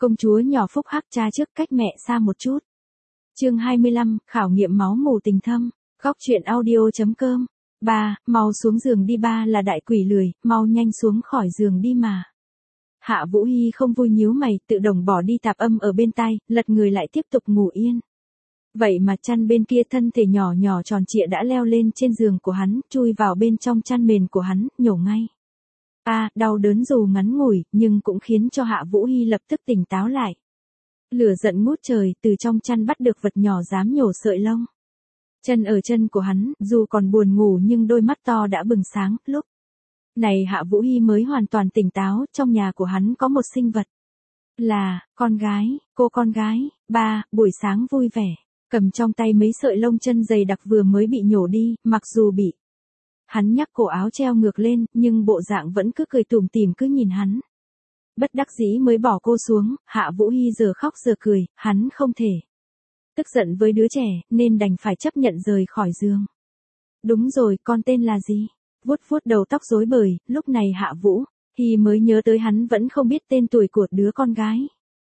Công chúa nhỏ phúc hắc cha trước cách mẹ xa một chút. Chương 25, khảo nghiệm máu mù tình thâm. Góc truyện audio.com. Ba, mau xuống giường đi, ba là đại quỷ lười, mau nhanh xuống khỏi giường đi mà. Hạ Vũ Hy không vui nhíu mày, tự động bỏ đi tạp âm ở bên tai, lật người lại tiếp tục ngủ yên. Vậy mà chăn bên kia thân thể nhỏ nhỏ tròn trịa đã leo lên trên giường của hắn, chui vào bên trong chăn mền của hắn, nhổ ngay. Đau đớn dù ngắn ngủi, nhưng cũng khiến cho Hạ Vũ Hy lập tức tỉnh táo lại. Lửa giận ngút trời, từ trong chăn bắt được vật nhỏ dám nhổ sợi lông. Chân ở chân của hắn, dù còn buồn ngủ nhưng đôi mắt to đã bừng sáng, lúc này Hạ Vũ Hy mới hoàn toàn tỉnh táo, trong nhà của hắn có một sinh vật. Là, con gái, cô con gái, ba, buổi sáng vui vẻ, cầm trong tay mấy sợi lông chân dày đặc vừa mới bị nhổ đi, mặc dù bị hắn nhắc cổ áo treo ngược lên, nhưng bộ dạng vẫn cứ cười tủm tỉm cứ nhìn hắn. Bất đắc dĩ mới bỏ cô xuống, Hạ Vũ Hy giờ khóc giờ cười, hắn không thể tức giận với đứa trẻ, nên đành phải chấp nhận rời khỏi giường. Đúng rồi, con tên là gì? Vuốt vuốt đầu tóc rối bời, lúc này Hạ Vũ Hy mới nhớ tới hắn vẫn không biết tên tuổi của đứa con gái.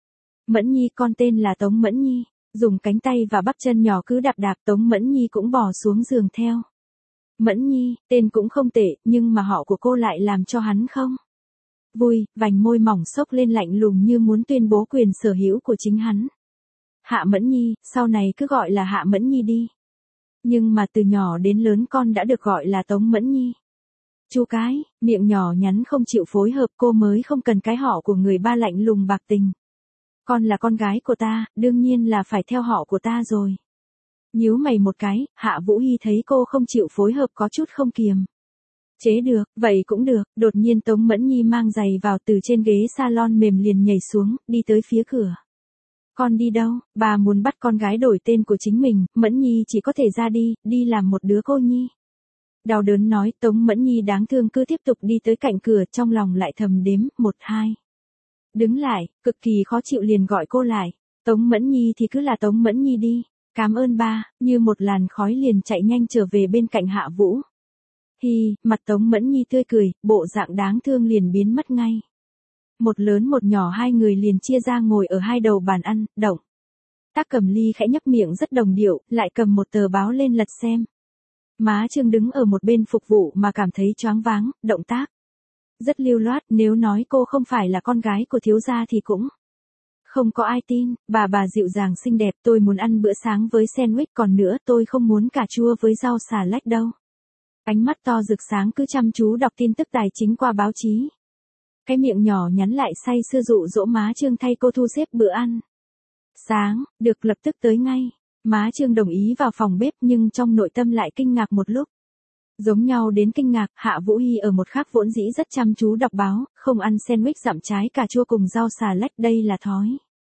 Mẫn Nhi, con tên là Tống Mẫn Nhi. Dùng cánh tay và bắp chân nhỏ cứ đạp đạp, Tống Mẫn Nhi cũng bò xuống giường theo. Mẫn Nhi, tên cũng không tệ, nhưng mà họ của cô lại làm cho hắn không vui, vành môi mỏng xốc lên lạnh lùng như muốn tuyên bố quyền sở hữu của chính hắn. Hạ Mẫn Nhi, sau này cứ gọi là Hạ Mẫn Nhi đi. Nhưng mà từ nhỏ đến lớn con đã được gọi là Tống Mẫn Nhi. Chu cái, miệng nhỏ nhắn không chịu phối hợp, cô mới không cần cái họ của người ba lạnh lùng bạc tình. Con là con gái của ta, đương nhiên là phải theo họ của ta rồi. Nhíu mày một cái, Hạ Vũ Hy thấy cô không chịu phối hợp có chút không kiềm chế được, vậy cũng được, đột nhiên Tống Mẫn Nhi mang giày vào từ trên ghế salon mềm liền nhảy xuống, đi tới phía cửa. Con đi đâu? Bà muốn bắt con gái đổi tên của chính mình, Mẫn Nhi chỉ có thể ra đi làm một đứa cô nhi. Đau đớn nói, Tống Mẫn Nhi đáng thương cứ tiếp tục đi tới cạnh cửa, trong lòng lại thầm đếm, 1, 2. Đứng lại, cực kỳ khó chịu liền gọi cô lại. Tống Mẫn Nhi thì cứ là Tống Mẫn Nhi đi. Cảm ơn ba, như một làn khói liền chạy nhanh trở về bên cạnh Hạ Vũ Hy, mặt Tống Mẫn Nhi tươi cười, bộ dạng đáng thương liền biến mất ngay. Một lớn một nhỏ hai người liền chia ra ngồi ở hai đầu bàn ăn, động tác cầm ly khẽ nhấp miệng rất đồng điệu, lại cầm một tờ báo lên lật xem. Má Trương đứng ở một bên phục vụ mà cảm thấy choáng váng, động tác rất lưu loát, nếu nói cô không phải là con gái của thiếu gia thì cũng không có ai tin. Bà dịu dàng xinh đẹp, tôi muốn ăn bữa sáng với sandwich, còn nữa tôi không muốn cà chua với rau xà lách đâu. Ánh mắt to rực sáng cứ chăm chú đọc tin tức tài chính qua báo chí. Cái miệng nhỏ nhắn lại say sưa dụ dỗ má Trương thay cô thu xếp bữa ăn sáng, được lập tức tới ngay. Má Trương đồng ý vào phòng bếp nhưng trong nội tâm lại kinh ngạc một lúc. Giống nhau đến kinh ngạc, Hạ Vũ Hy ở một khác vốn dĩ rất chăm chú đọc báo, không ăn sandwich dặm trái cà chua cùng rau xà lách, đây là thói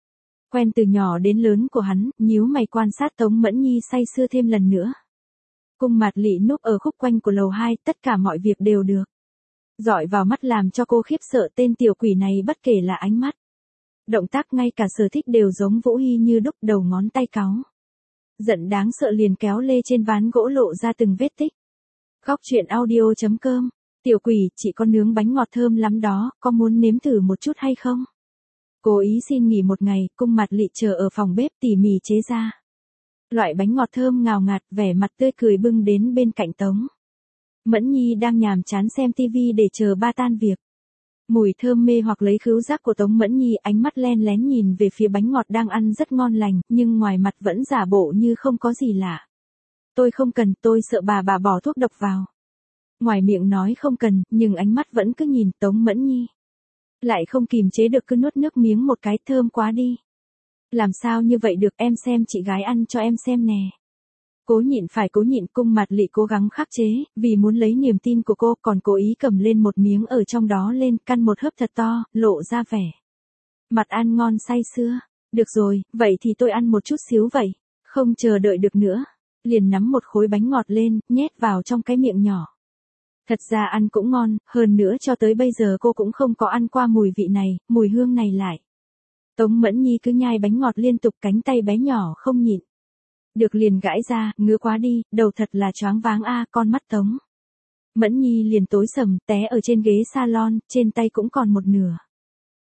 quen từ nhỏ đến lớn của hắn, nhíu mày quan sát Tống Mẫn Nhi say sưa thêm lần nữa. Cung Mạt Lị núp ở khúc quanh của lầu 2, tất cả mọi việc đều được dọi vào mắt làm cho cô khiếp sợ, tên tiểu quỷ này bất kể là ánh mắt, động tác ngay cả sở thích đều giống Vũ Hy như đúc, đầu ngón tay cáu giận đáng sợ liền kéo lê trên ván gỗ lộ ra từng vết tích. Góc truyện audio.com. Tiểu quỷ, chị có nướng bánh ngọt thơm lắm đó, có muốn nếm thử một chút hay không? Cố ý xin nghỉ một ngày, Cung Mạt Lị chờ ở phòng bếp tỉ mỉ chế ra loại bánh ngọt thơm ngào ngạt, vẻ mặt tươi cười bưng đến bên cạnh Tống Mẫn Nhi đang nhàm chán xem tivi để chờ ba tan việc. Mùi thơm mê hoặc lấy khứu giác của Tống Mẫn Nhi, ánh mắt len lén nhìn về phía bánh ngọt đang ăn rất ngon lành, nhưng ngoài mặt vẫn giả bộ như không có gì lạ. Tôi không cần, tôi sợ bà bỏ thuốc độc vào. Ngoài miệng nói không cần, nhưng ánh mắt vẫn cứ nhìn Tống Mẫn Nhi. Lại không kìm chế được cứ nuốt nước miếng một cái, thơm quá đi. Làm sao như vậy được, em xem chị gái ăn cho em xem nè. Cố nhịn phải cố nhịn, Cung Mạt Lị cố gắng khắc chế, vì muốn lấy niềm tin của cô, còn cố ý cầm lên một miếng ở trong đó lên, căn một hớp thật to, lộ ra vẻ mặt ăn ngon say sưa. Được rồi, vậy thì tôi ăn một chút xíu vậy. Không chờ đợi được nữa, liền nắm một khối bánh ngọt lên, nhét vào trong cái miệng nhỏ. Thật ra ăn cũng ngon, hơn nữa cho tới bây giờ cô cũng không có ăn qua mùi vị này, mùi hương này lại. Tống Mẫn Nhi cứ nhai bánh ngọt liên tục, cánh tay bé nhỏ không nhịn được liền gãi ra, ngứa quá đi, đầu thật là choáng váng con mắt Tống Mẫn Nhi liền tối sầm, té ở trên ghế salon, trên tay cũng còn một nửa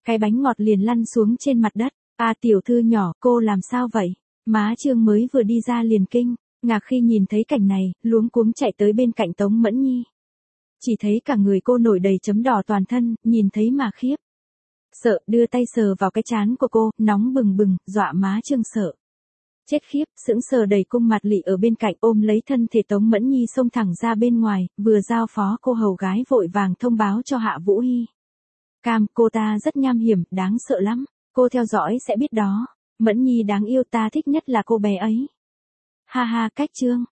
cái bánh ngọt liền lăn xuống trên mặt đất. À tiểu thư nhỏ, cô làm sao vậy? Má Trương mới vừa đi ra liền kinh ngạc khi nhìn thấy cảnh này, luống cuống chạy tới bên cạnh Tống Mẫn Nhi. Chỉ thấy cả người cô nổi đầy chấm đỏ toàn thân, nhìn thấy mà khiếp. Sợ, đưa tay sờ vào cái trán của cô, nóng bừng bừng, dọa má Trương sợ. Chết khiếp, sững sờ đầy cung mặt lị ở bên cạnh ôm lấy thân thể Tống Mẫn Nhi xông thẳng ra bên ngoài, vừa giao phó cô hầu gái vội vàng thông báo cho Hạ Vũ Hy. Cam, cô ta rất nham hiểm, đáng sợ lắm, cô theo dõi sẽ biết đó. Mẫn Nhi đáng yêu, ta thích nhất là cô bé ấy. Ha ha, cách Trương,